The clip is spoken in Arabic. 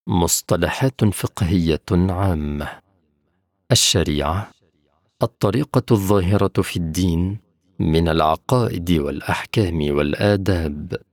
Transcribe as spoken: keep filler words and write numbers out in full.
مصطلحات فقهية عامة. الشريعة: الطريقة الظاهرة في الدين من العقائد والأحكام والآداب.